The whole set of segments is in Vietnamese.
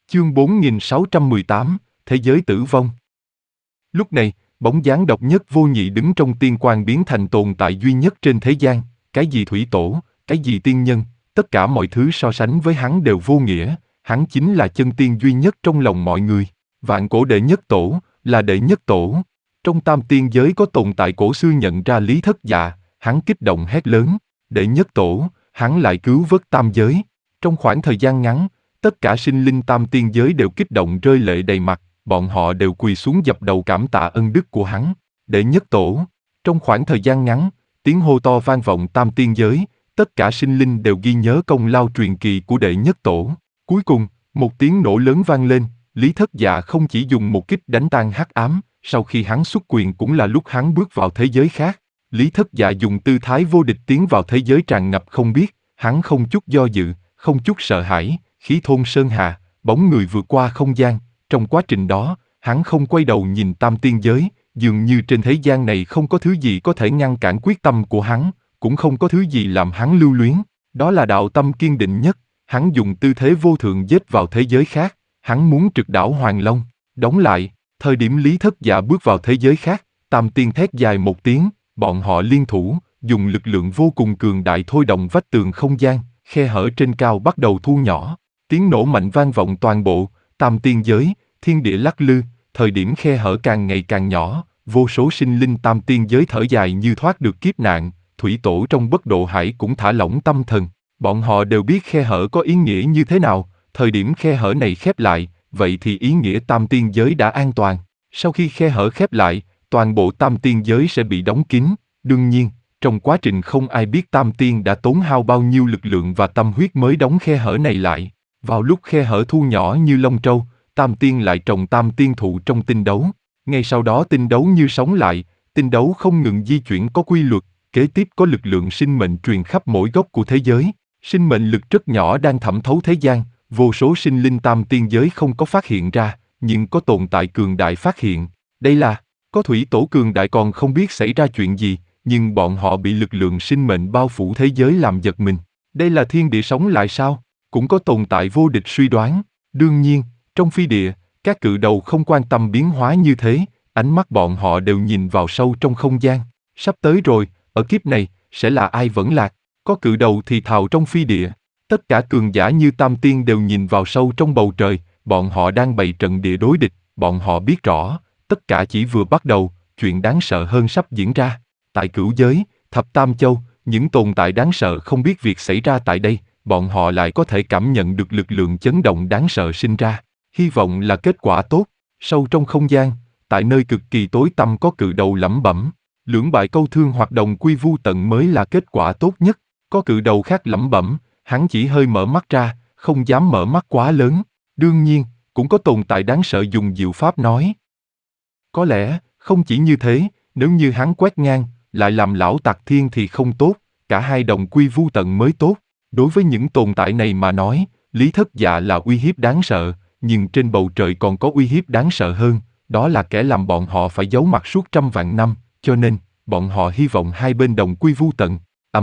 Chương 4618, Thế giới tử vong. Lúc này, bóng dáng độc nhất vô nhị đứng trong tiên quan biến thành tồn tại duy nhất trên thế gian, cái gì thủy tổ, cái gì tiên nhân, tất cả mọi thứ so sánh với hắn đều vô nghĩa, hắn chính là chân tiên duy nhất trong lòng mọi người. Vạn cổ đệ nhất tổ, là đệ nhất tổ. Trong tam tiên giới có tồn tại cổ xưa nhận ra Lý Thất Dạ, hắn kích động hét lớn, đệ nhất tổ, hắn lại cứu vớt tam giới. Trong khoảng thời gian ngắn, tất cả sinh linh tam tiên giới đều kích động rơi lệ đầy mặt, bọn họ đều quỳ xuống dập đầu cảm tạ ân đức của hắn. Đệ nhất tổ. Trong khoảng thời gian ngắn, tiếng hô to vang vọng tam tiên giới, tất cả sinh linh đều ghi nhớ công lao truyền kỳ của đệ nhất tổ. Cuối cùng, một tiếng nổ lớn vang lên, Lý Thất Dạ không chỉ dùng một kích đánh tan hắc ám, sau khi hắn xuất quyền cũng là lúc hắn bước vào thế giới khác. Lý Thất Dạ dùng tư thái vô địch tiến vào thế giới tràn ngập không biết, hắn không chút do dự, không chút sợ hãi, khí thôn sơn hà, bóng người vượt qua không gian. Trong quá trình đó, hắn không quay đầu nhìn tam tiên giới, dường như trên thế gian này không có thứ gì có thể ngăn cản quyết tâm của hắn, cũng không có thứ gì làm hắn lưu luyến. Đó là đạo tâm kiên định nhất, hắn dùng tư thế vô thượng giết vào thế giới khác, hắn muốn trực đảo Hoàng Long. Đóng lại, thời điểm Lý Thất Dạ bước vào thế giới khác, tam tiên thét dài một tiếng, bọn họ liên thủ, dùng lực lượng vô cùng cường đại thôi động vách tường không gian, khe hở trên cao bắt đầu thu nhỏ. Tiếng nổ mạnh vang vọng toàn bộ tam tiên giới, thiên địa lắc lư, thời điểm khe hở càng ngày càng nhỏ, vô số sinh linh tam tiên giới thở dài như thoát được kiếp nạn, thủy tổ trong bất độ hải cũng thả lỏng tâm thần. Bọn họ đều biết khe hở có ý nghĩa như thế nào, thời điểm khe hở này khép lại, vậy thì ý nghĩa tam tiên giới đã an toàn. Sau khi khe hở khép lại, toàn bộ tam tiên giới sẽ bị đóng kín. Đương nhiên, trong quá trình không ai biết tam tiên đã tốn hao bao nhiêu lực lượng và tâm huyết mới đóng khe hở này lại. Vào lúc khe hở thu nhỏ như lông trâu, tam tiên lại trồng tam tiên thụ trong tinh đấu. Ngay sau đó tinh đấu như sống lại, tinh đấu không ngừng di chuyển có quy luật, kế tiếp có lực lượng sinh mệnh truyền khắp mỗi góc của thế giới. Sinh mệnh lực rất nhỏ đang thẩm thấu thế gian, vô số sinh linh tam tiên giới không có phát hiện ra, nhưng có tồn tại cường đại phát hiện. Đây là, có thủy tổ cường đại còn không biết xảy ra chuyện gì, nhưng bọn họ bị lực lượng sinh mệnh bao phủ thế giới làm giật mình. Đây là thiên địa sống lại sao? Cũng có tồn tại vô địch suy đoán. Đương nhiên, trong phi địa, các cự đầu không quan tâm biến hóa như thế, ánh mắt bọn họ đều nhìn vào sâu trong không gian. Sắp tới rồi, ở kiếp này, sẽ là ai vẫn lạc? Có cự đầu thì thào trong phi địa. Tất cả cường giả như tam tiên đều nhìn vào sâu trong bầu trời, bọn họ đang bày trận địa đối địch, bọn họ biết rõ, tất cả chỉ vừa bắt đầu, chuyện đáng sợ hơn sắp diễn ra. Tại cửu giới, thập tam châu, những tồn tại đáng sợ không biết việc xảy ra tại đây, bọn họ lại có thể cảm nhận được lực lượng chấn động đáng sợ sinh ra. Hy vọng là kết quả tốt. Sâu trong không gian, tại nơi cực kỳ tối tăm có cự đầu lẩm bẩm, lưỡng bại câu thương hoặc đồng quy vu tận mới là kết quả tốt nhất. Có cự đầu khác lẩm bẩm, hắn chỉ hơi mở mắt ra, không dám mở mắt quá lớn. Đương nhiên, cũng có tồn tại đáng sợ dùng diệu pháp nói. Có lẽ, không chỉ như thế, nếu như hắn quét ngang, lại làm lão tặc thiên thì không tốt, cả hai đồng quy vu tận mới tốt. Đối với những tồn tại này mà nói, Lý Thất Dạ là uy hiếp đáng sợ, nhưng trên bầu trời còn có uy hiếp đáng sợ hơn, đó là kẻ làm bọn họ phải giấu mặt suốt trăm vạn năm, cho nên, bọn họ hy vọng hai bên đồng quy vu tận.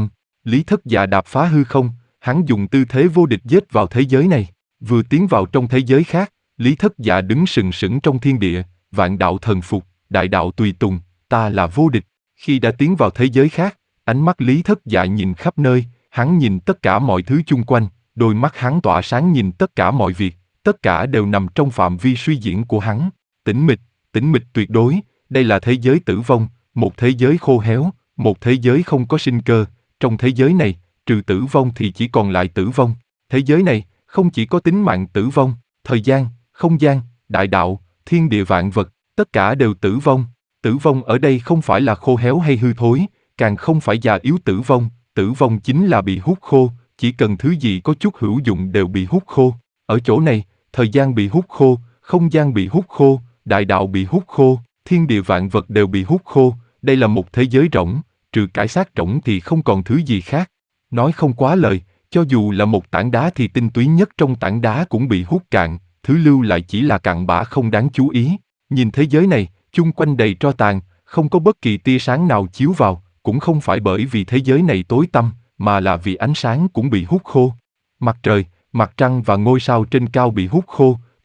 Lý Thất Dạ đạp phá hư không, hắn dùng tư thế vô địch giết vào thế giới này, vừa tiến vào trong thế giới khác, Lý Thất Dạ đứng sừng sững trong thiên địa, vạn đạo thần phục, đại đạo tùy tùng, ta là vô địch. Khi đã tiến vào thế giới khác, ánh mắt Lý Thất Dạ nhìn khắp nơi, hắn nhìn tất cả mọi thứ chung quanh, đôi mắt hắn tỏa sáng nhìn tất cả mọi việc, tất cả đều nằm trong phạm vi suy diễn của hắn. Tĩnh mịch tuyệt đối, đây là thế giới tử vong, một thế giới khô héo, một thế giới không có sinh cơ. Trong thế giới này, trừ tử vong thì chỉ còn lại tử vong. Thế giới này, không chỉ có tính mạng tử vong, thời gian, không gian, đại đạo, thiên địa vạn vật, tất cả đều tử vong. Tử vong ở đây không phải là khô héo hay hư thối, càng không phải già yếu tử vong chính là bị hút khô, chỉ cần thứ gì có chút hữu dụng đều bị hút khô. Ở chỗ này, thời gian bị hút khô, không gian bị hút khô, đại đạo bị hút khô, thiên địa vạn vật đều bị hút khô, đây là một thế giới rỗng, trừ cái xác rỗng thì không còn thứ gì khác. Nói không quá lời, cho dù là một tảng đá thì tinh túy nhất trong tảng đá cũng bị hút cạn, thứ lưu lại chỉ là cặn bã không đáng chú ý. Nhìn thế giới này, chung quanh đầy tro tàn, không có bất kỳ tia sáng nào chiếu vào, cũng không phải bởi vì thế giới này tối tăm, mà là vì ánh sáng cũng bị hút khô. Mặt trời, mặt trăng và ngôi sao trên cao bị hút khô,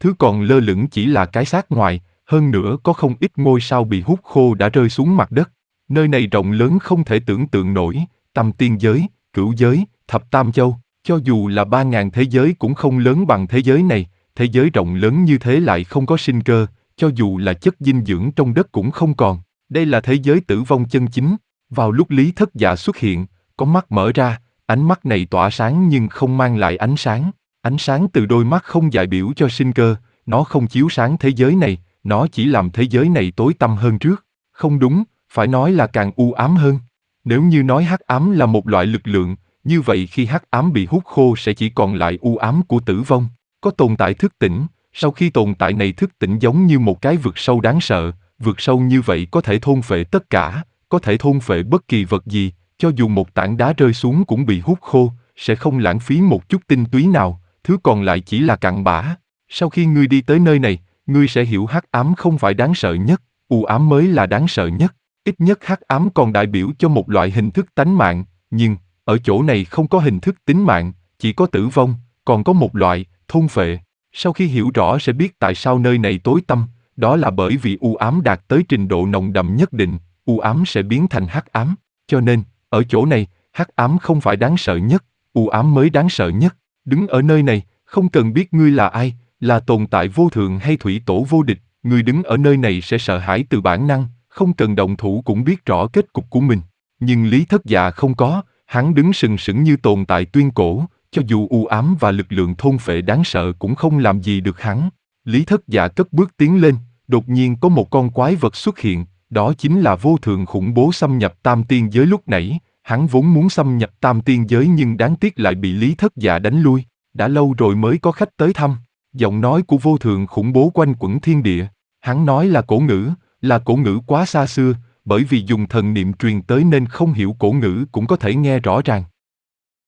Thứ còn lơ lửng chỉ là cái xác ngoài, hơn nữa có không ít ngôi sao bị hút khô đã rơi xuống mặt đất. Nơi này rộng lớn không thể tưởng tượng nổi, tam tiên giới, cửu giới, thập tam châu, cho dù là 3.000 thế giới cũng không lớn bằng thế giới này, thế giới rộng lớn như thế lại không có sinh cơ, cho dù là chất dinh dưỡng trong đất cũng không còn. Đây là thế giới tử vong chân chính. Vào lúc Lý Thất Dạ xuất hiện, con mắt mở ra, ánh mắt này tỏa sáng nhưng không mang lại ánh sáng. Ánh sáng từ đôi mắt không đại biểu cho sinh cơ, nó không chiếu sáng thế giới này, nó chỉ làm thế giới này tối tăm hơn trước. Không đúng, phải nói là càng u ám hơn. Nếu như nói hắc ám là một loại lực lượng, như vậy khi hắc ám bị hút khô sẽ chỉ còn lại u ám của tử vong. Có tồn tại thức tỉnh, sau khi tồn tại này thức tỉnh giống như một cái vực sâu đáng sợ, vực sâu như vậy có thể thôn phệ tất cả, có thể thôn phệ bất kỳ vật gì, cho dù một tảng đá rơi xuống cũng bị hút khô, sẽ không lãng phí một chút tinh túy nào, thứ còn lại chỉ là cặn bã. Sau khi ngươi đi tới nơi này, ngươi sẽ hiểu hắc ám không phải đáng sợ nhất, u ám mới là đáng sợ nhất. Ít nhất hắc ám còn đại biểu cho một loại hình thức tánh mạng, nhưng ở chỗ này không có hình thức tính mạng, chỉ có tử vong, còn có một loại thôn phệ. Sau khi hiểu rõ sẽ biết tại sao nơi này tối tăm, đó là bởi vì u ám đạt tới trình độ nồng đậm nhất định, u ám sẽ biến thành hắc ám, cho nên ở chỗ này, hắc ám không phải đáng sợ nhất, u ám mới đáng sợ nhất. Đứng ở nơi này, không cần biết ngươi là ai, là tồn tại vô thượng hay thủy tổ vô địch, ngươi đứng ở nơi này sẽ sợ hãi từ bản năng, không cần động thủ cũng biết rõ kết cục của mình. Nhưng Lý Thất Dạ không có, hắn đứng sừng sững như tồn tại tuyên cổ, cho dù u ám và lực lượng thôn phệ đáng sợ cũng không làm gì được hắn. Lý Thất Dạ cất bước tiến lên, đột nhiên có một con quái vật xuất hiện, đó chính là vô thượng khủng bố xâm nhập tam tiên giới lúc nãy. Hắn vốn muốn xâm nhập tam tiên giới nhưng đáng tiếc lại bị Lý Thất Dạ đánh lui. Đã lâu rồi mới có khách tới thăm. Giọng nói của vô thượng khủng bố quanh quẩn thiên địa. Hắn nói là cổ ngữ quá xa xưa, bởi vì dùng thần niệm truyền tới nên không hiểu cổ ngữ cũng có thể nghe rõ ràng.